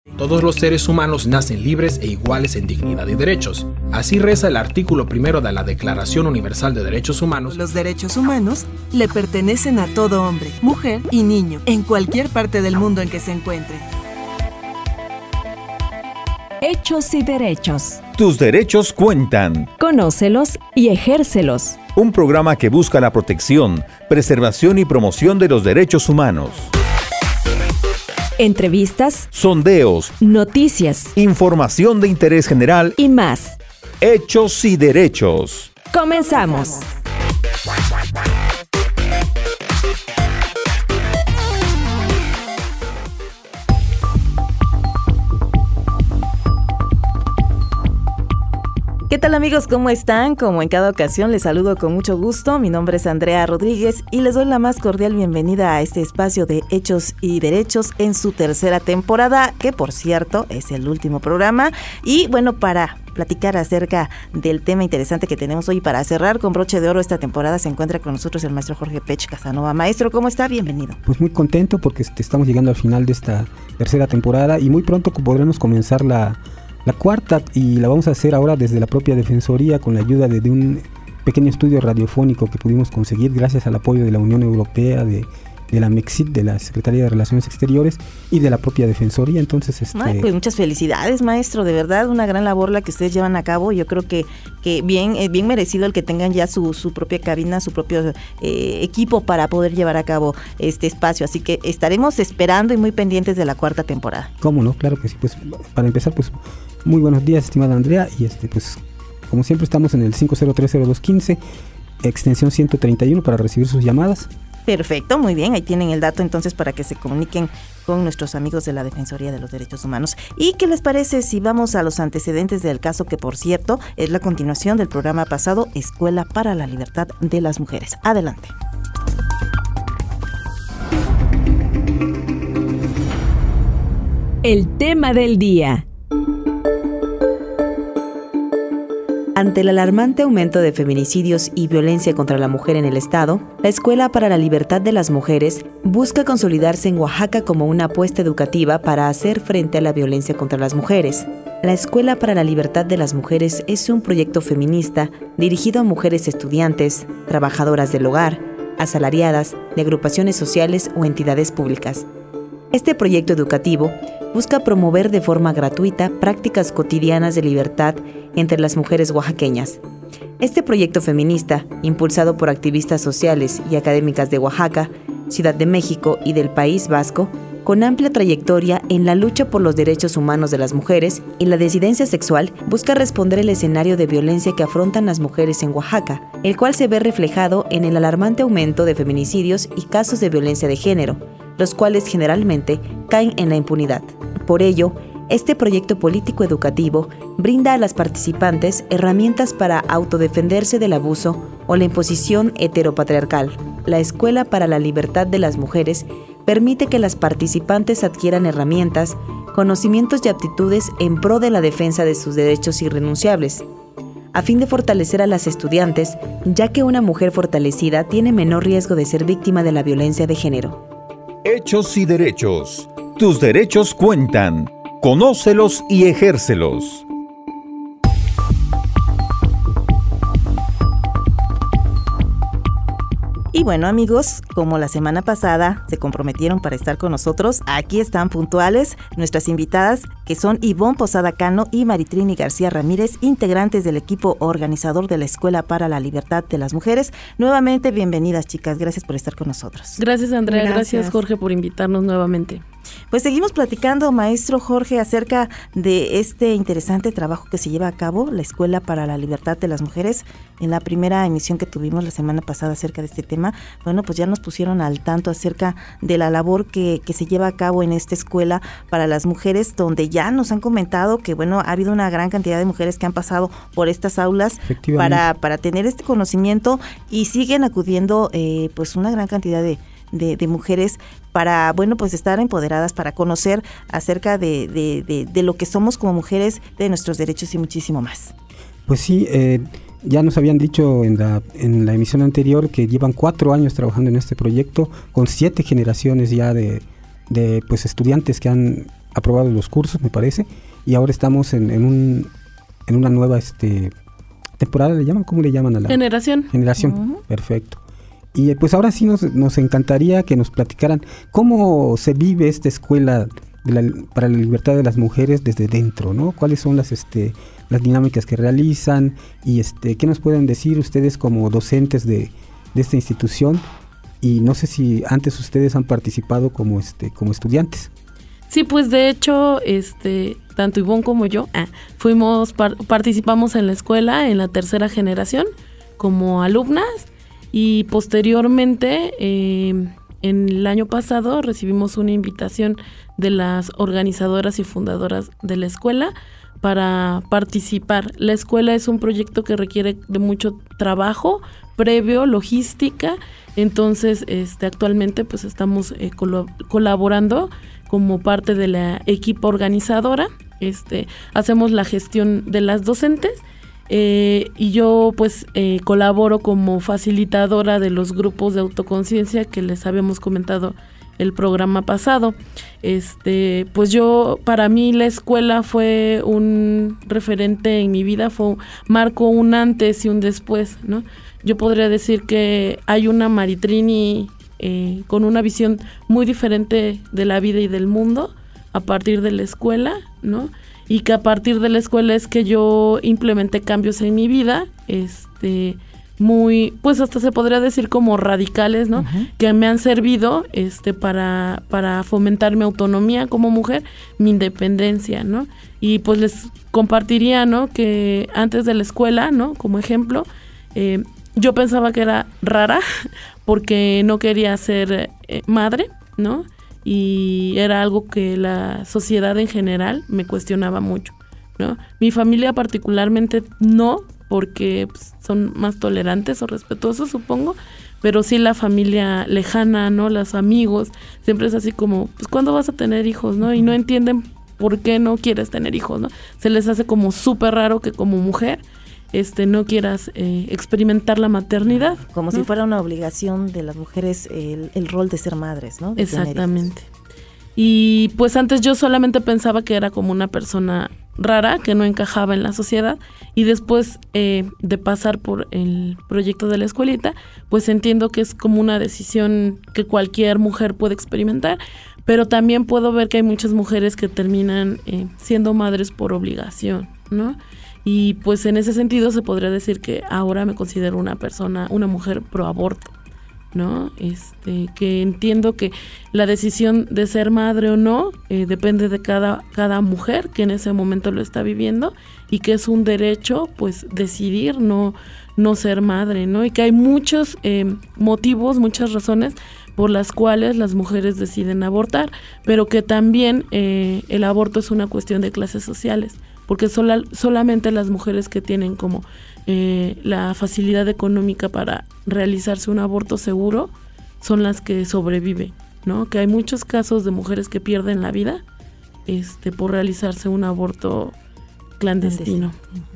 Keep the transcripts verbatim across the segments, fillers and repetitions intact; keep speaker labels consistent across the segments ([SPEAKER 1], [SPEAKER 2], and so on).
[SPEAKER 1] Todos los seres humanos nacen libres e iguales en dignidad y derechos. Así reza el artículo primero de la Declaración Universal de Derechos Humanos.
[SPEAKER 2] Los derechos humanos le pertenecen a todo hombre, mujer y niño, en cualquier parte del mundo en que se encuentre.
[SPEAKER 3] Hechos y derechos.
[SPEAKER 4] Tus derechos cuentan.
[SPEAKER 3] Conócelos y ejércelos.
[SPEAKER 4] Un programa que busca la protección, preservación y promoción de los derechos humanos.
[SPEAKER 3] Entrevistas,
[SPEAKER 4] sondeos,
[SPEAKER 3] noticias,
[SPEAKER 4] información de interés general
[SPEAKER 3] y más.
[SPEAKER 4] Hechos y derechos.
[SPEAKER 3] Comenzamos.
[SPEAKER 2] ¿Qué tal, amigos? ¿Cómo están? Como en cada ocasión les saludo con mucho gusto. Mi nombre es Andrea Rodríguez y les doy la más cordial bienvenida a este espacio de Hechos y Derechos en su tercera temporada, que por cierto es el último programa. Y bueno, para platicar acerca del tema interesante que tenemos hoy, para cerrar con broche de oro esta temporada, se encuentra con nosotros el maestro Jorge Pech Casanova. Maestro, ¿cómo está? Bienvenido.
[SPEAKER 5] Pues muy contento porque estamos llegando al final de esta tercera temporada y muy pronto podremos comenzar la La cuarta, y la vamos a hacer ahora desde la propia Defensoría con la ayuda de, de un pequeño estudio radiofónico que pudimos conseguir gracias al apoyo de la Unión Europea, de, de la MEXIT, de la Secretaría de Relaciones Exteriores y de la propia Defensoría. Entonces, este...
[SPEAKER 2] Ay, pues muchas felicidades, maestro, de verdad, una gran labor la que ustedes llevan a cabo. Yo creo que, que bien, eh, bien merecido el que tengan ya su, su propia cabina, su propio eh, equipo para poder llevar a cabo este espacio. Así que estaremos esperando y muy pendientes de la cuarta temporada.
[SPEAKER 5] ¿Cómo no? Claro que sí. Pues para empezar, pues muy buenos días, estimada Andrea, y este pues como siempre estamos en el cinco cero tres cero dos uno cinco, extensión ciento treinta y uno, para recibir sus llamadas.
[SPEAKER 2] Perfecto, muy bien, ahí tienen el dato entonces para que se comuniquen con nuestros amigos de la Defensoría de los Derechos Humanos. ¿Y qué les parece si vamos a los antecedentes del caso, que por cierto es la continuación del programa pasado, Escuela para la Libertad de las Mujeres? Adelante.
[SPEAKER 3] El tema del día.
[SPEAKER 6] Ante el alarmante aumento de feminicidios y violencia contra la mujer en el Estado, la Escuela para la Libertad de las Mujeres busca consolidarse en Oaxaca como una apuesta educativa para hacer frente a la violencia contra las mujeres. La Escuela para la Libertad de las Mujeres es un proyecto feminista dirigido a mujeres estudiantes, trabajadoras del hogar, asalariadas, de agrupaciones sociales o entidades públicas. Este proyecto educativo busca promover de forma gratuita prácticas cotidianas de libertad entre las mujeres oaxaqueñas. Este proyecto feminista, impulsado por activistas sociales y académicas de Oaxaca, Ciudad de México y del País Vasco, con amplia trayectoria en la lucha por los derechos humanos de las mujeres y la disidencia sexual, busca responder el escenario de violencia que afrontan las mujeres en Oaxaca, el cual se ve reflejado en el alarmante aumento de feminicidios y casos de violencia de género, los cuales generalmente caen en la impunidad. Por ello, este proyecto político-educativo brinda a las participantes herramientas para autodefenderse del abuso o la imposición heteropatriarcal. La Escuela para la Libertad de las Mujeres permite que las participantes adquieran herramientas, conocimientos y aptitudes en pro de la defensa de sus derechos irrenunciables, a fin de fortalecer a las estudiantes, ya que una mujer fortalecida tiene menor riesgo de ser víctima de la violencia de género.
[SPEAKER 4] Hechos y derechos. Tus derechos cuentan. Conócelos y ejércelos.
[SPEAKER 2] Y bueno, amigos, como la semana pasada se comprometieron para estar con nosotros, aquí están puntuales nuestras invitadas, que son Ivonne Posada Cano y Maritrini García Ramírez, integrantes del equipo organizador de la Escuela para la Libertad de las Mujeres. Nuevamente, bienvenidas, chicas, gracias por estar con nosotros.
[SPEAKER 7] Gracias, Andrea, gracias,
[SPEAKER 2] gracias
[SPEAKER 7] Jorge, por invitarnos nuevamente.
[SPEAKER 2] Pues seguimos platicando, maestro Jorge, acerca de este interesante trabajo que se lleva a cabo, la Escuela para la Libertad de las Mujeres. En la primera emisión que tuvimos la semana pasada acerca de este tema, bueno, pues ya nos pusieron al tanto acerca de la labor que, que se lleva a cabo en esta Escuela para las Mujeres, donde ya nos han comentado que, bueno, ha habido una gran cantidad de mujeres que han pasado por estas aulas para, para tener este conocimiento, y siguen acudiendo eh, pues una gran cantidad de De, de mujeres para, bueno, pues estar empoderadas, para conocer acerca de, de, de, de lo que somos como mujeres, de nuestros derechos y muchísimo más.
[SPEAKER 5] Pues sí, eh, ya nos habían dicho en la, en la emisión anterior que llevan cuatro años trabajando en este proyecto, con siete generaciones ya de, de pues estudiantes que han aprobados los cursos, me parece, y ahora estamos en, en, un, en una nueva este, temporada, ¿le llaman? ¿Cómo le llaman a la
[SPEAKER 7] generación?
[SPEAKER 5] Generación, uh-huh. Perfecto. Y pues ahora sí nos, nos encantaría que nos platicaran cómo se vive esta escuela de la, para la libertad de las mujeres desde dentro, ¿no? ¿Cuáles son las este las dinámicas que realizan? Y este ¿qué nos pueden decir ustedes como docentes de, de esta institución? Y no sé si antes ustedes han participado como este como estudiantes.
[SPEAKER 7] Sí, pues de hecho, este tanto Ivonne como yo ah, fuimos par- participamos en la escuela en la tercera generación como alumnas. Y posteriormente, eh, en el año pasado, recibimos una invitación de las organizadoras y fundadoras de la escuela para participar. La escuela es un proyecto que requiere de mucho trabajo previo, logística. Entonces, este, actualmente pues estamos eh, colo- colaborando como parte de la equipa organizadora. Este, hacemos la gestión de las docentes. Eh, y yo pues eh, colaboro como facilitadora de los grupos de autoconciencia que les habíamos comentado el programa pasado. Este, pues yo, para mí la escuela fue un referente en mi vida, fue marcó un antes y un después, ¿no? Yo podría decir que hay una Maritrini eh, con una visión muy diferente de la vida y del mundo a partir de la escuela, ¿no? Y que a partir de la escuela es que yo implementé cambios en mi vida, este, muy, pues hasta se podría decir como radicales, ¿no? Uh-huh. Que me han servido, este, para, para fomentar mi autonomía como mujer, mi independencia, ¿no? Y pues les compartiría, ¿no? Que antes de la escuela, ¿no? Como ejemplo, eh, yo pensaba que era rara porque no quería ser eh, madre, ¿no? Y era algo que la sociedad en general me cuestionaba mucho, ¿no? Mi familia particularmente no, porque pues, son más tolerantes o respetuosos, supongo, pero sí la familia lejana, ¿no? Los amigos, siempre es así como, pues, ¿cuándo vas a tener hijos, no? Y no entienden por qué no quieres tener hijos, ¿no? Se les hace como súper raro que como mujer este no quieras eh, experimentar la maternidad.
[SPEAKER 2] Como
[SPEAKER 7] ¿no?
[SPEAKER 2] si fuera una obligación de las mujeres el, el rol de ser madres, ¿no? De
[SPEAKER 7] Exactamente. Y pues antes yo solamente pensaba que era como una persona rara, que no encajaba en la sociedad, y después eh, de pasar por el proyecto de la escuelita, pues entiendo que es como una decisión que cualquier mujer puede experimentar, pero también puedo ver que hay muchas mujeres que terminan eh, siendo madres por obligación, ¿no? Y pues en ese sentido se podría decir que ahora me considero una persona, una mujer pro aborto, ¿no? Este, que entiendo que la decisión de ser madre o no eh, depende de cada, cada mujer que en ese momento lo está viviendo, y que es un derecho pues decidir no, no ser madre, ¿no? Y que hay muchos eh, motivos, muchas razones por las cuales las mujeres deciden abortar, pero que también eh, el aborto es una cuestión de clases sociales, porque sola, solamente las mujeres que tienen como eh, la facilidad económica para realizarse un aborto seguro son las que sobreviven, ¿no? Que hay muchos casos de mujeres que pierden la vida este, por realizarse un aborto clandestino.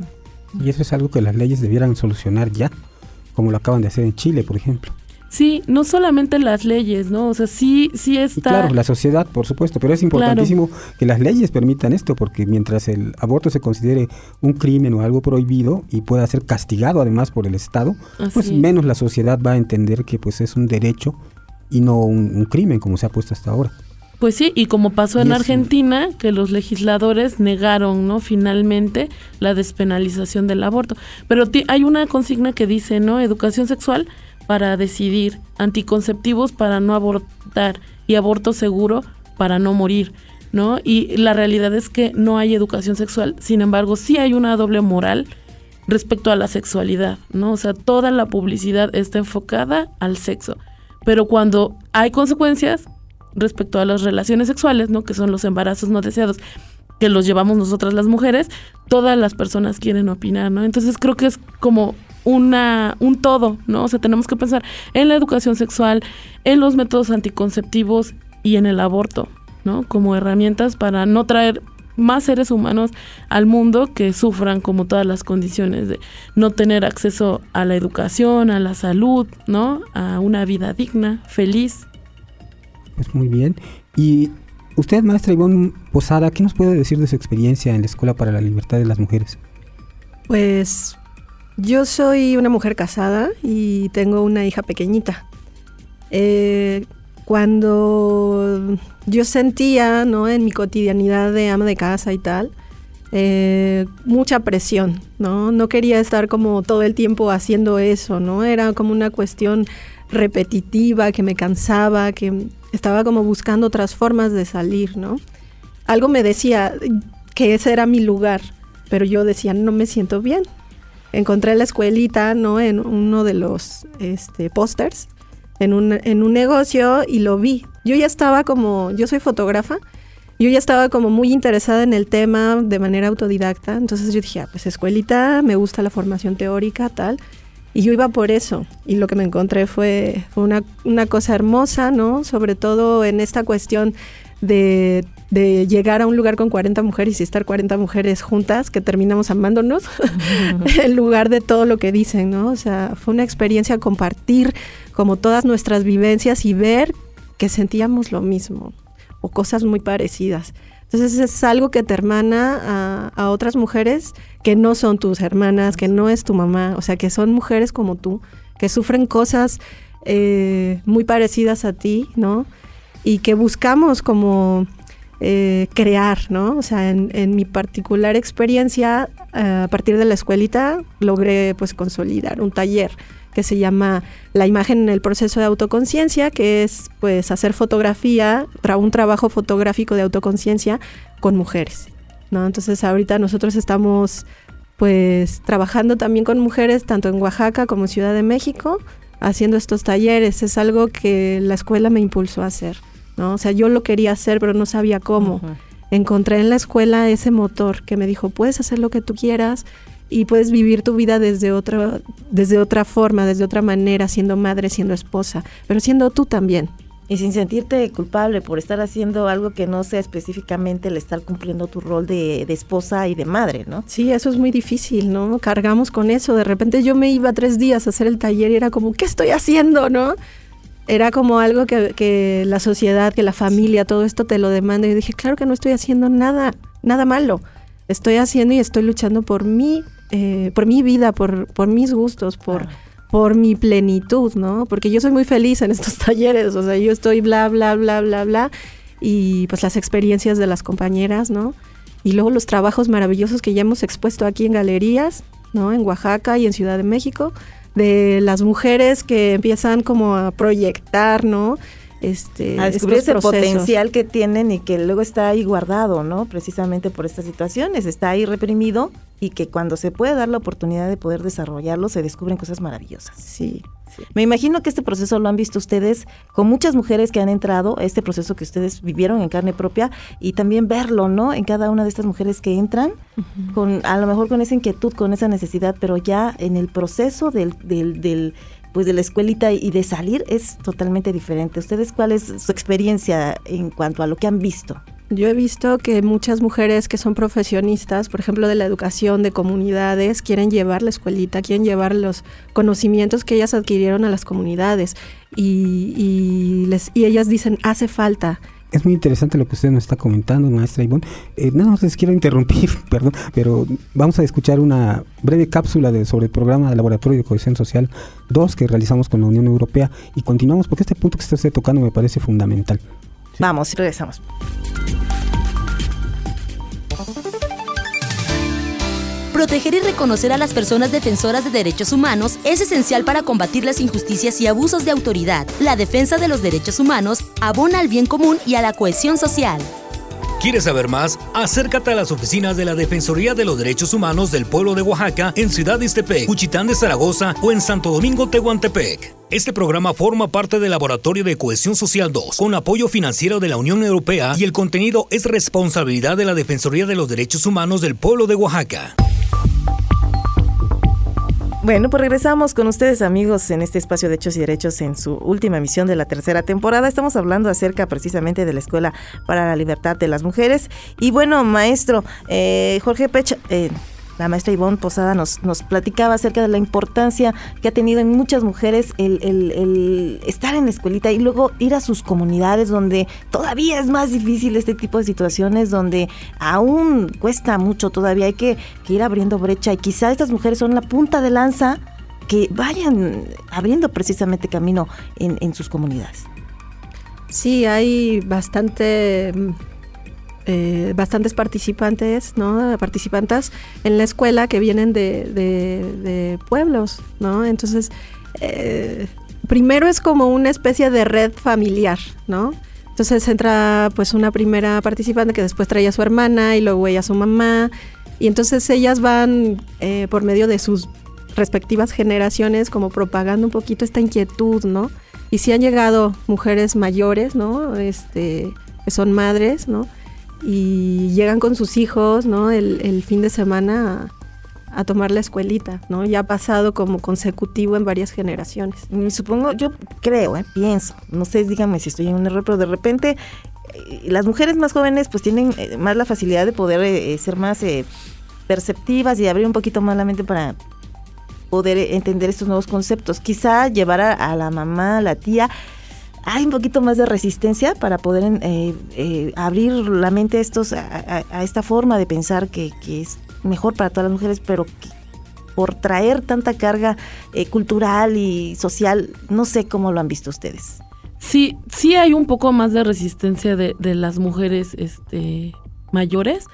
[SPEAKER 5] Y eso es algo que las leyes debieran solucionar ya, como lo acaban de hacer en Chile, por ejemplo.
[SPEAKER 7] Sí, no solamente las leyes, ¿no? O sea, sí, sí está...
[SPEAKER 5] Y claro, la sociedad, por supuesto, pero es importantísimo claro. que las leyes permitan esto, porque mientras el aborto se considere un crimen o algo prohibido y pueda ser castigado además por el Estado, Así pues es. menos la sociedad va a entender que pues es un derecho y no un, un crimen como se ha puesto hasta ahora.
[SPEAKER 7] Pues sí, y como pasó
[SPEAKER 5] y
[SPEAKER 7] en
[SPEAKER 5] eso.
[SPEAKER 7] Argentina, que los legisladores negaron, ¿no? Finalmente la despenalización del aborto. Pero t- hay una consigna que dice, ¿no? Educación sexual para decidir, anticonceptivos para no abortar y aborto seguro para no morir, ¿no? Y la realidad es que no hay educación sexual, sin embargo, sí hay una doble moral respecto a la sexualidad, ¿no? O sea, toda la publicidad está enfocada al sexo, pero cuando hay consecuencias respecto a las relaciones sexuales, ¿no? Que son los embarazos no deseados, que los llevamos nosotras las mujeres, todas las personas quieren opinar, ¿no? Entonces creo que es como una un todo, ¿no? O sea, tenemos que pensar en la educación sexual, en los métodos anticonceptivos y en el aborto, ¿no? Como herramientas para no traer más seres humanos al mundo que sufran como todas las condiciones de no tener acceso a la educación, a la salud, ¿no? A una vida digna, feliz.
[SPEAKER 5] Pues muy bien. Y usted, maestra Ivonne Posada, ¿qué nos puede decir de su experiencia en la Escuela para la Libertad de las Mujeres?
[SPEAKER 8] Pues yo soy una mujer casada y tengo una hija pequeñita. Eh, cuando yo sentía, ¿no?, en mi cotidianidad de ama de casa y tal, eh, mucha presión, ¿no? No quería estar como todo el tiempo haciendo eso, ¿no? Era como una cuestión repetitiva que me cansaba, que estaba como buscando otras formas de salir, ¿no? Algo me decía que ese era mi lugar, pero yo decía, no me siento bien. Encontré la escuelita, ¿no?, en uno de los este, pósters, en un, en un negocio, y lo vi. Yo ya estaba como, yo soy fotógrafa, yo ya estaba como muy interesada en el tema de manera autodidacta, entonces yo dije, ah, pues escuelita, me gusta la formación teórica, tal, y yo iba por eso, y lo que me encontré fue, fue una, una cosa hermosa, ¿no?, sobre todo en esta cuestión de, de llegar a un lugar con cuarenta mujeres y estar cuarenta mujeres juntas, que terminamos amándonos, en lugar de todo lo que dicen, ¿no? O sea, fue una experiencia compartir como todas nuestras vivencias y ver que sentíamos lo mismo o cosas muy parecidas. Entonces es algo que te hermana a, a otras mujeres que no son tus hermanas, que no es tu mamá, o sea, que son mujeres como tú, que sufren cosas eh, muy parecidas a ti, ¿no? Y que buscamos como eh, crear, ¿no? O sea, en, en mi particular experiencia, uh, a partir de la escuelita, logré pues consolidar un taller que se llama La imagen en el proceso de autoconciencia, que es pues hacer fotografía, tra- un trabajo fotográfico de autoconciencia con mujeres, ¿no? Entonces ahorita nosotros estamos pues trabajando también con mujeres, tanto en Oaxaca como en Ciudad de México, haciendo estos talleres. Es algo que la escuela me impulsó a hacer, ¿no? O sea, yo lo quería hacer, pero no sabía cómo. Uh-huh. Encontré en la escuela ese motor que me dijo, puedes hacer lo que tú quieras, y puedes vivir tu vida desde otra, desde otra forma, desde otra manera, siendo madre, siendo esposa, pero siendo tú también.
[SPEAKER 2] Y sin sentirte culpable por estar haciendo algo que no sea específicamente el estar cumpliendo tu rol de, de esposa y de madre, ¿no?
[SPEAKER 8] Sí, eso es muy difícil, ¿no? Cargamos con eso. De repente yo me iba tres días a hacer el taller y era como, ¿qué estoy haciendo, no? Era como algo que, que la sociedad, que la familia, todo esto te lo demanda. Y yo dije, claro que no estoy haciendo nada, nada malo. Estoy haciendo y estoy luchando por mí, eh, por mi vida, por, por mis gustos, por, ah. por mi plenitud, ¿no? Porque yo soy muy feliz en estos talleres, o sea, yo estoy bla, bla, bla, bla, bla, y pues las experiencias de las compañeras, ¿no? Y luego los trabajos maravillosos que ya hemos expuesto aquí en galerías, ¿no? En Oaxaca y en Ciudad de México, de las mujeres que empiezan como a proyectar, ¿no? Este,
[SPEAKER 2] a descubrir ese potencial que tienen y que luego está ahí guardado, ¿no? Precisamente por estas situaciones, está ahí reprimido, y que cuando se puede dar la oportunidad de poder desarrollarlo, se descubren cosas maravillosas.
[SPEAKER 8] Sí, sí.
[SPEAKER 2] Me imagino que este proceso lo han visto ustedes con muchas mujeres que han entrado, este proceso que ustedes vivieron en carne propia, y también verlo, ¿no? En cada una de estas mujeres que entran, uh-huh. con a lo mejor con esa inquietud, con esa necesidad, pero ya en el proceso del, del, del pues de la escuelita y de salir es totalmente diferente. ¿Ustedes cuál es su experiencia en cuanto a lo que han visto?
[SPEAKER 8] Yo he visto que muchas mujeres que son profesionistas, por ejemplo, de la educación, de comunidades, quieren llevar la escuelita, quieren llevar los conocimientos que ellas adquirieron a las comunidades, y, y, les, y ellas dicen, hace falta.
[SPEAKER 5] Es muy interesante lo que usted nos está comentando, maestra Ivonne. Eh, nada más les quiero interrumpir, perdón, pero vamos a escuchar una breve cápsula de, sobre el programa de Laboratorio de Cohesión Social dos que realizamos con la Unión Europea, y continuamos porque este punto que usted está tocando me parece fundamental.
[SPEAKER 2] ¿Sí? Vamos, regresamos.
[SPEAKER 9] Proteger y reconocer a las personas defensoras de derechos humanos es esencial para combatir las injusticias y abusos de autoridad. La defensa de los derechos humanos abona al bien común y a la cohesión social.
[SPEAKER 10] ¿Quieres saber más? Acércate a las oficinas de la Defensoría de los Derechos Humanos del Pueblo de Oaxaca en Ciudad Ixtepec, Juchitán de Zaragoza o en Santo Domingo, Tehuantepec. Este programa forma parte del Laboratorio de Cohesión Social dos, con apoyo financiero de la Unión Europea, y el contenido es responsabilidad de la Defensoría de los Derechos Humanos del Pueblo de Oaxaca.
[SPEAKER 2] Bueno, pues regresamos con ustedes, amigos, en este espacio de Hechos y Derechos en su última emisión de la tercera temporada. Estamos hablando acerca precisamente de la Escuela para la Libertad de las Mujeres. Y bueno, maestro, eh, Jorge Pech, eh, la maestra Ivonne Posada nos, nos platicaba acerca de la importancia que ha tenido en muchas mujeres el, el, el estar en la escuelita y luego ir a sus comunidades donde todavía es más difícil este tipo de situaciones, donde aún cuesta mucho, todavía hay que, que ir abriendo brecha y quizá estas mujeres son la punta de lanza que vayan abriendo precisamente camino en, en sus comunidades.
[SPEAKER 8] Sí, hay bastante... Eh, bastantes participantes, ¿no? Participantes en la escuela que vienen de, de, de pueblos, ¿no? Entonces, eh, primero es como una especie de red familiar, ¿no? Entonces entra pues una primera participante que después trae a su hermana y luego ella a su mamá, y entonces ellas van eh, por medio de sus respectivas generaciones como propagando un poquito esta inquietud, ¿no? Y sí han llegado mujeres mayores, ¿no? Este, que son madres, ¿no? Y llegan con sus hijos, ¿no? El, el fin de semana a, a tomar la escuelita, ¿no? Ya ha pasado como consecutivo en varias generaciones.
[SPEAKER 2] Y supongo, yo creo, eh, pienso, no sé, díganme si estoy en un error, pero de repente eh, las mujeres más jóvenes pues tienen eh, más la facilidad de poder eh, ser más eh, perceptivas y abrir un poquito más la mente para poder eh, entender estos nuevos conceptos. Quizá llevar a, a la mamá, a la tía, hay un poquito más de resistencia para poder eh, eh, abrir la mente a, estos, a, a, a esta forma de pensar que, que es mejor para todas las mujeres, pero que por traer tanta carga eh, cultural y social, no sé cómo lo han visto ustedes.
[SPEAKER 7] Sí, sí hay un poco más de resistencia de, de las mujeres este, mayores,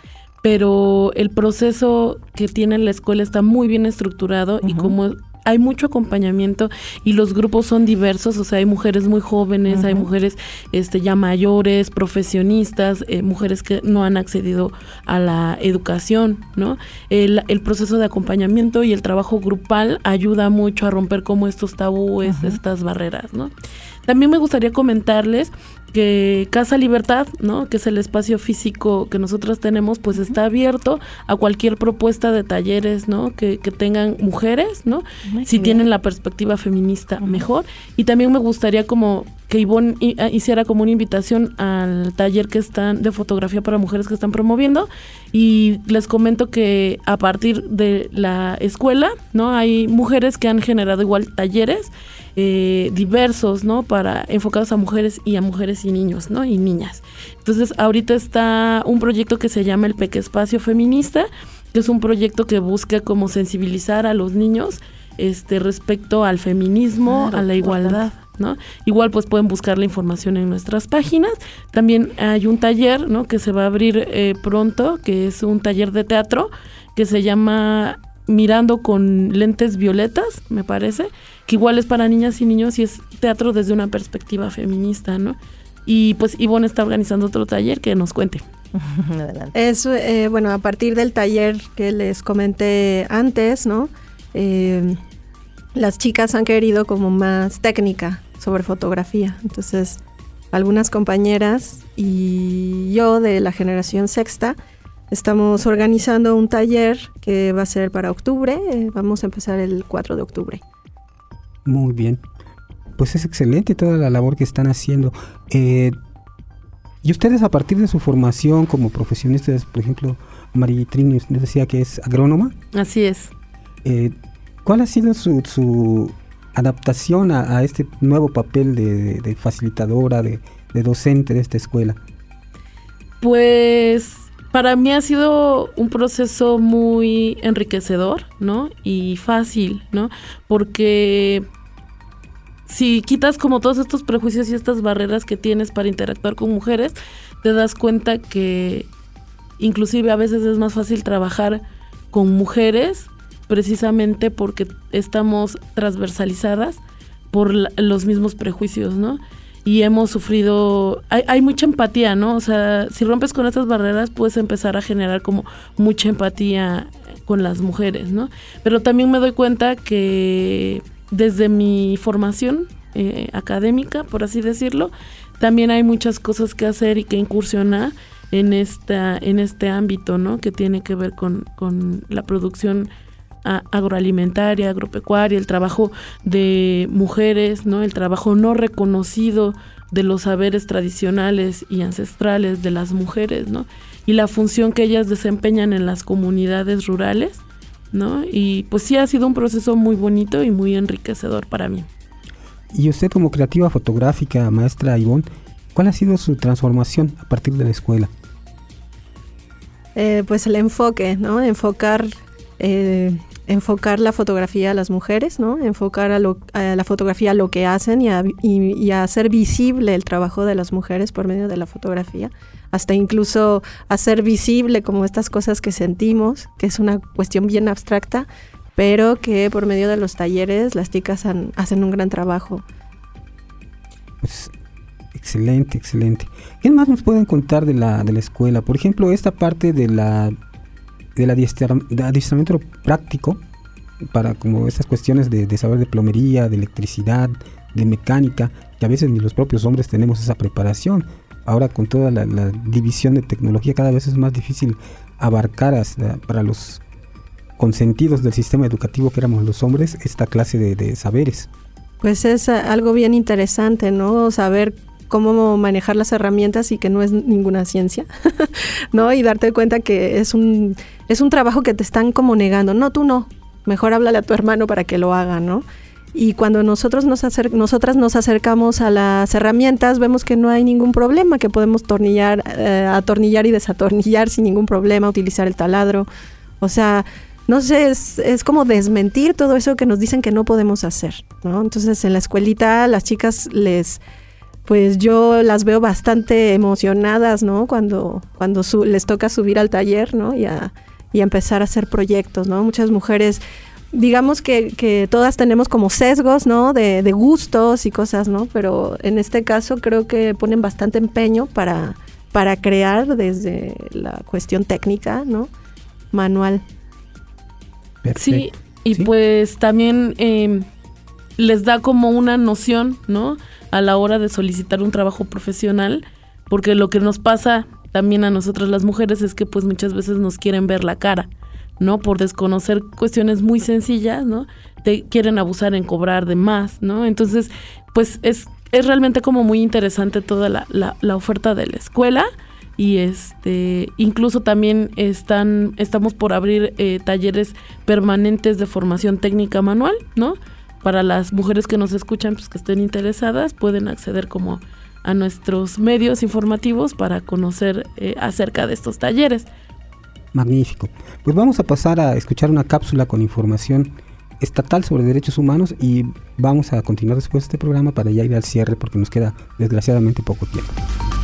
[SPEAKER 7] pero el proceso que tiene la escuela está muy bien estructurado. Uh-huh. Y como hay mucho acompañamiento y los grupos son diversos, o sea, hay mujeres muy jóvenes, uh-huh. hay mujeres este, ya mayores, profesionistas, eh, mujeres que no han accedido a la educación, ¿no? El, el proceso de acompañamiento y el trabajo grupal ayuda mucho a romper como estos tabúes, uh-huh. estas barreras, ¿no? También me gustaría comentarles que Casa Libertad, ¿no? Que es el espacio físico que nosotros tenemos, pues está abierto a cualquier propuesta de talleres, ¿no? Que, que tengan mujeres, ¿no? Muy si bien. Tienen la perspectiva feminista, uh-huh. mejor. Y también me gustaría como que Ivonne hiciera como una invitación al taller que están de fotografía para mujeres que están promoviendo, y les comento que a partir de la escuela, ¿no? Hay mujeres que han generado igual talleres eh, diversos, ¿no? Para enfocados a mujeres y a mujeres y niños, ¿no? Y niñas. Entonces, ahorita está un proyecto que se llama el Peque Espacio Feminista, que es un proyecto que busca como sensibilizar a los niños este respecto al feminismo, claro, a la igualdad, ¿no? Igual pues pueden buscar la información en nuestras páginas. También hay un taller, ¿no? Que se va a abrir eh, pronto, que es un taller de teatro que se llama Mirando con lentes violetas, me parece, que igual es para niñas y niños y es teatro desde una perspectiva feminista, ¿no? Y pues Ivonne está organizando otro taller, que nos cuente.
[SPEAKER 8] Es, eh, bueno, a partir del taller que les comenté antes, ¿no? Eh, las chicas han querido como más técnica sobre fotografía, entonces algunas compañeras y yo de la generación sexta estamos organizando un taller que va a ser para octubre, eh, vamos a empezar el cuatro de octubre.
[SPEAKER 5] Muy bien, pues es excelente toda la labor que están haciendo. Eh, y ustedes, a partir de su formación como profesionistas, por ejemplo, María Trini nos decía que es agrónoma.
[SPEAKER 7] Así es.
[SPEAKER 5] Eh, ¿Cuál ha sido su, su adaptación a, a este nuevo papel de, de, de facilitadora, de, de docente de esta escuela?
[SPEAKER 7] Pues para mí ha sido un proceso muy enriquecedor, ¿no? Y fácil, ¿no? Porque si quitas como todos estos prejuicios y estas barreras que tienes para interactuar con mujeres, te das cuenta que inclusive a veces es más fácil trabajar con mujeres precisamente porque estamos transversalizadas por la, los mismos prejuicios, ¿no? Y hemos sufrido, hay, hay mucha empatía, ¿no? O sea, si rompes con estas barreras puedes empezar a generar como mucha empatía con las mujeres, ¿no? Pero también me doy cuenta que desde mi formación eh, académica, por así decirlo, también hay muchas cosas que hacer y que incursionar en esta, en este ámbito, ¿no? Que tiene que ver con, con la producción agroalimentaria, agropecuaria, el trabajo de mujeres, ¿no? El trabajo no reconocido de los saberes tradicionales y ancestrales de las mujeres, ¿no? Y la función que ellas desempeñan en las comunidades rurales, ¿no? Y pues sí ha sido un proceso muy bonito y muy enriquecedor para mí.
[SPEAKER 5] Y usted como creativa fotográfica, maestra Ivonne, ¿cuál ha sido su transformación a partir de la escuela?
[SPEAKER 8] Eh, pues el enfoque, ¿no? Enfocar, eh, enfocar la fotografía a las mujeres, ¿no? Enfocar a, lo, a la fotografía a lo que hacen y a, y, y a hacer visible el trabajo de las mujeres por medio de la fotografía. Hasta incluso hacer visible como estas cosas que sentimos, que es una cuestión bien abstracta, pero que por medio de los talleres las chicas han, hacen un gran trabajo.
[SPEAKER 5] Pues, excelente, excelente. ¿Qué más nos pueden contar de la, de la escuela? Por ejemplo, esta parte de la del adiestramiento práctico para como estas cuestiones de, de saber de plomería, de electricidad, de mecánica, que a veces ni los propios hombres tenemos esa preparación. Ahora con toda la, la división de tecnología cada vez es más difícil abarcar hasta para los consentidos del sistema educativo que éramos los hombres esta clase de, de saberes.
[SPEAKER 8] Pues es algo bien interesante, ¿no? Saber cómo manejar las herramientas y que no es ninguna ciencia, ¿no? Y darte cuenta que es un es un trabajo que te están como negando. No, tú no. Mejor háblale a tu hermano para que lo haga, ¿no? Y cuando nosotros nos acer- nosotras nos acercamos a las herramientas, vemos que no hay ningún problema, que podemos tornillar, eh, atornillar y desatornillar sin ningún problema, utilizar el taladro. O sea, no sé, es, es como desmentir todo eso que nos dicen que no podemos hacer, ¿no? Entonces, en la escuelita, las chicas les, pues yo las veo bastante emocionadas, ¿no? Cuando, cuando su, les toca subir al taller, ¿no? Y a, y a empezar a hacer proyectos, ¿no? Muchas mujeres, digamos que, que todas tenemos como sesgos, ¿no? De, de gustos y cosas, ¿no? Pero en este caso creo que ponen bastante empeño para, para crear desde la cuestión técnica, ¿no? Manual.
[SPEAKER 7] Perfecto. Sí, y ¿sí? Pues también eh, les da como una noción, ¿no? A la hora de solicitar un trabajo profesional, porque lo que nos pasa también a nosotras las mujeres es que pues muchas veces nos quieren ver la cara, ¿no? Por desconocer cuestiones muy sencillas, ¿no? Te quieren abusar en cobrar de más, ¿no? Entonces, pues es, es realmente como muy interesante toda la, la, la oferta de la escuela. Y este incluso también están estamos por abrir eh, talleres permanentes de formación técnica manual, ¿no? Para las mujeres que nos escuchan, pues que estén interesadas, pueden acceder como a nuestros medios informativos para conocer eh, acerca de estos talleres.
[SPEAKER 5] Magnífico. Pues vamos a pasar a escuchar una cápsula con información estatal sobre derechos humanos y vamos a continuar después de este programa para ya ir al cierre porque nos queda desgraciadamente poco tiempo.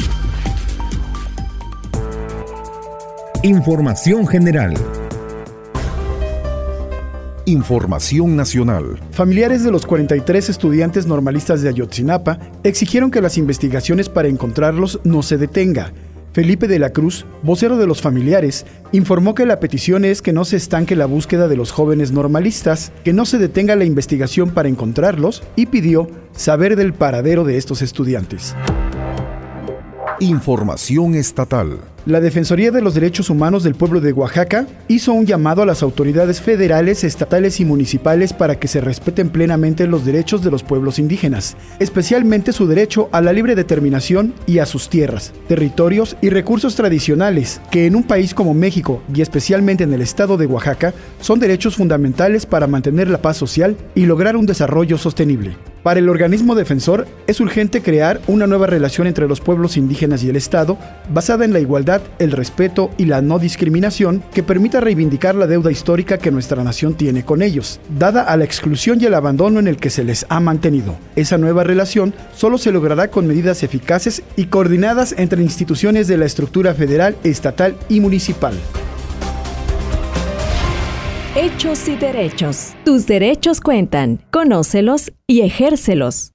[SPEAKER 4] Información general.
[SPEAKER 11] Información nacional. Familiares de los cuarenta y tres estudiantes normalistas de Ayotzinapa exigieron que las investigaciones para encontrarlos no se detenga. Felipe de la Cruz, vocero de los familiares, informó que la petición es que no se estanque la búsqueda de los jóvenes normalistas, que no se detenga la investigación para encontrarlos y pidió saber del paradero de estos estudiantes.
[SPEAKER 12] Información estatal.
[SPEAKER 11] La Defensoría de los Derechos Humanos del Pueblo de Oaxaca hizo un llamado a las autoridades federales, estatales y municipales para que se respeten plenamente los derechos de los pueblos indígenas, especialmente su derecho a la libre determinación y a sus tierras, territorios y recursos tradicionales, que en un país como México y especialmente en el estado de Oaxaca son derechos fundamentales para mantener la paz social y lograr un desarrollo sostenible. Para el organismo defensor, es urgente crear una nueva relación entre los pueblos indígenas y el Estado, basada en la igualdad, el respeto y la no discriminación, que permita reivindicar la deuda histórica que nuestra nación tiene con ellos, dada a la exclusión y el abandono en el que se les ha mantenido. Esa nueva relación solo se logrará con medidas eficaces y coordinadas entre instituciones de la estructura federal, estatal y municipal.
[SPEAKER 3] Hechos y derechos. Tus derechos cuentan. Conócelos y ejércelos.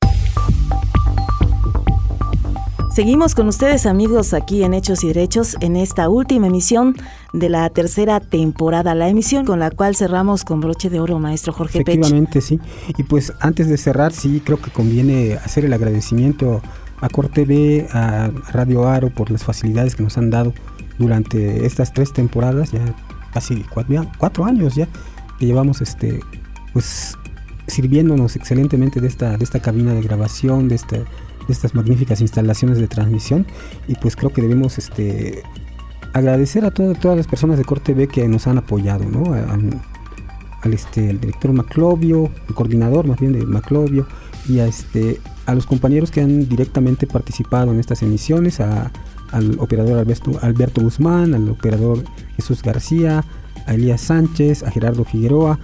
[SPEAKER 2] Seguimos con ustedes, amigos, aquí en Hechos y Derechos, en esta última emisión de la tercera temporada, la emisión con la cual cerramos con broche de oro, maestro Jorge Pech.
[SPEAKER 5] Efectivamente, sí. Y pues antes de cerrar, sí, creo que conviene hacer el agradecimiento a Corte B, a Radio Aro, por las facilidades que nos han dado durante estas tres temporadas, ya casi cuatro, cuatro años ya, que llevamos este, pues sirviéndonos excelentemente de esta, de esta cabina de grabación, de este de estas magníficas instalaciones de transmisión, y pues creo que debemos este agradecer a todo, todas las personas de Corte B que nos han apoyado, ¿no? Han, al, este, al director Maclovio, el coordinador más bien de Maclovio, y a, este, a los compañeros que han directamente participado en estas emisiones, a, al operador Alberto, Alberto Guzmán, al operador Jesús García, a Elías Sánchez, a Gerardo Figueroa,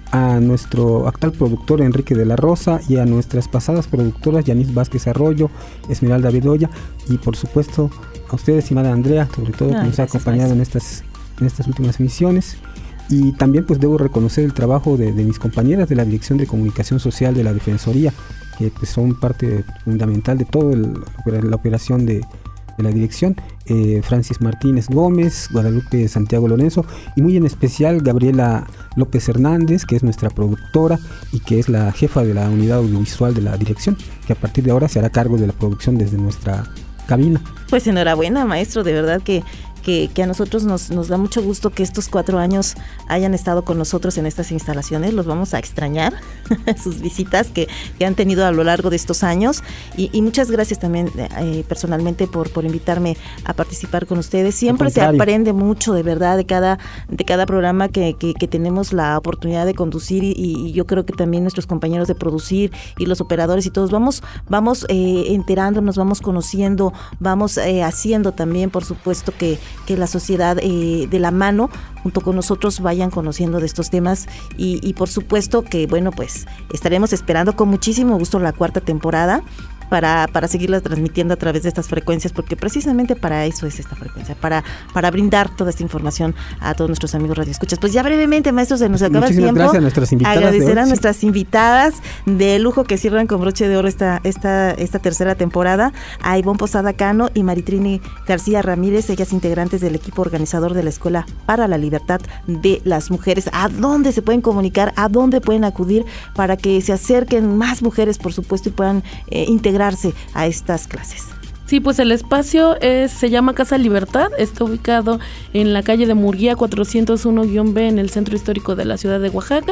[SPEAKER 5] a nuestro actual productor Enrique de la Rosa y a nuestras pasadas productoras Yanis Vázquez Arroyo, Esmeralda Bedoya y por supuesto a ustedes, estimada Andrea, sobre todo que nos ha acompañado en estas, en estas últimas emisiones. Y también pues debo reconocer el trabajo de, de mis compañeras de la Dirección de Comunicación Social de la Defensoría, que pues son parte fundamental de toda la operación de, de la dirección, eh, Francis Martínez Gómez, Guadalupe Santiago Lorenzo y muy en especial Gabriela López Hernández, que es nuestra productora y que es la jefa de la unidad audiovisual de la dirección, que a partir de ahora se hará cargo de la producción desde nuestra cabina.
[SPEAKER 2] Pues enhorabuena, maestro, de verdad que Que, que a nosotros nos, nos da mucho gusto que estos cuatro años hayan estado con nosotros en estas instalaciones. Los vamos a extrañar, sus visitas que, que han tenido a lo largo de estos años y, y muchas gracias también eh, personalmente por, por invitarme a participar con ustedes. Siempre se aprende mucho de verdad de cada, de cada programa que, que, que tenemos la oportunidad de conducir y, y yo creo que también nuestros compañeros de producir y los operadores y todos vamos, vamos eh, enterándonos, vamos conociendo, vamos eh, haciendo también por supuesto que que la sociedad eh, de la mano junto con nosotros vayan conociendo de estos temas y, y por supuesto que bueno pues estaremos esperando con muchísimo gusto la cuarta temporada para, para seguirla transmitiendo a través de estas frecuencias, porque precisamente para eso es esta frecuencia, para, para brindar toda esta información a todos nuestros amigos radioescuchas. Pues ya brevemente, maestro, se nos acaba
[SPEAKER 5] Muchísimas
[SPEAKER 2] el tiempo.
[SPEAKER 5] Gracias a nuestras invitadas.
[SPEAKER 2] Agradecer
[SPEAKER 5] de
[SPEAKER 2] a
[SPEAKER 5] hoy,
[SPEAKER 2] nuestras
[SPEAKER 5] sí.
[SPEAKER 2] invitadas de lujo que cierran con broche de oro esta, esta, esta tercera temporada, a Ivonne Posada Cano y Maritrini García Ramírez, ellas integrantes del equipo organizador de la Escuela para la Libertad de las Mujeres. ¿A dónde se pueden comunicar? ¿A dónde pueden acudir para que se acerquen más mujeres, por supuesto, y puedan eh, integrarse a estas clases?
[SPEAKER 7] Sí, pues el espacio es, se llama Casa Libertad, está ubicado en la calle de Murguía cuatrocientos uno B en el centro histórico de la ciudad de Oaxaca,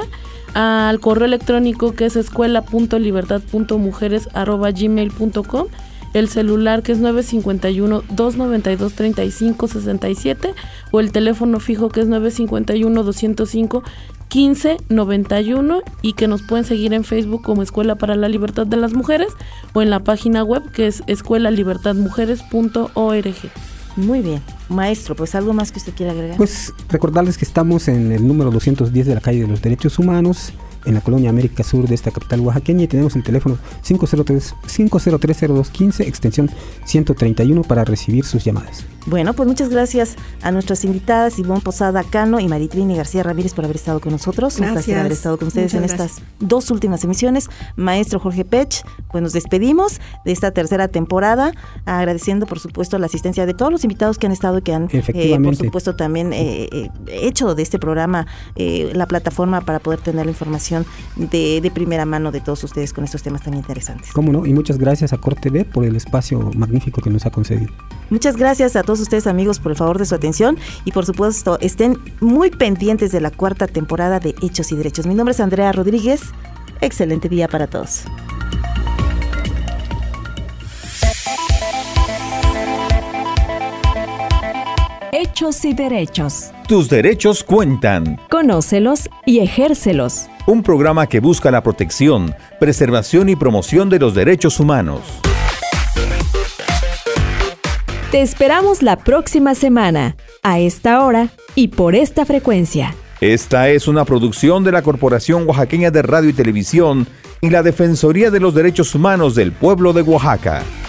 [SPEAKER 7] al correo electrónico que es escuela punto libertad punto mujeres arroba gmail punto com, el celular que es nueve cinco uno, dos nueve dos, tres cinco seis siete o el teléfono fijo que es nueve cinco uno, dos cero cinco, quince noventa y uno y que nos pueden seguir en Facebook como Escuela para la Libertad de las Mujeres o en la página web que es escuela libertad mujeres punto org.
[SPEAKER 2] Muy bien, maestro, pues algo más que usted quiera agregar.
[SPEAKER 5] Pues recordarles que estamos en el número doscientos diez de la calle de los Derechos Humanos, en la colonia América Sur de esta capital oaxaqueña, y tenemos el teléfono cinco cero tres, cinco cero tres, cero dos uno cinco, extensión ciento treinta y uno para recibir sus llamadas.
[SPEAKER 2] Bueno, pues muchas gracias a nuestras invitadas Ivonne Posada Cano y Maritrini García Ramírez por haber estado con nosotros. Gracias. Un placer haber estado con ustedes. Muchas en gracias. Estas dos últimas emisiones. Maestro Jorge Pech, pues nos despedimos de esta tercera temporada, agradeciendo por supuesto la asistencia de todos los invitados que han estado y que han eh, por supuesto también eh, eh, hecho de este programa eh, la plataforma para poder tener la información de, de primera mano de todos ustedes con estos temas tan interesantes.
[SPEAKER 5] Cómo no, y muchas gracias a Corte B por el espacio magnífico que nos ha concedido.
[SPEAKER 2] Muchas gracias a todos ustedes, amigos, por el favor de su atención y por supuesto estén muy pendientes de la cuarta temporada de Hechos y Derechos. Mi nombre es Andrea Rodríguez. Excelente día para todos.
[SPEAKER 3] Hechos y Derechos.
[SPEAKER 4] Tus derechos cuentan.
[SPEAKER 3] Conócelos y ejércelos.
[SPEAKER 4] Un programa que busca la protección, preservación y promoción de los derechos humanos.
[SPEAKER 3] Te esperamos la próxima semana, a esta hora y por esta frecuencia.
[SPEAKER 4] Esta es una producción de la Corporación Oaxaqueña de Radio y Televisión y la Defensoría de los Derechos Humanos del Pueblo de Oaxaca.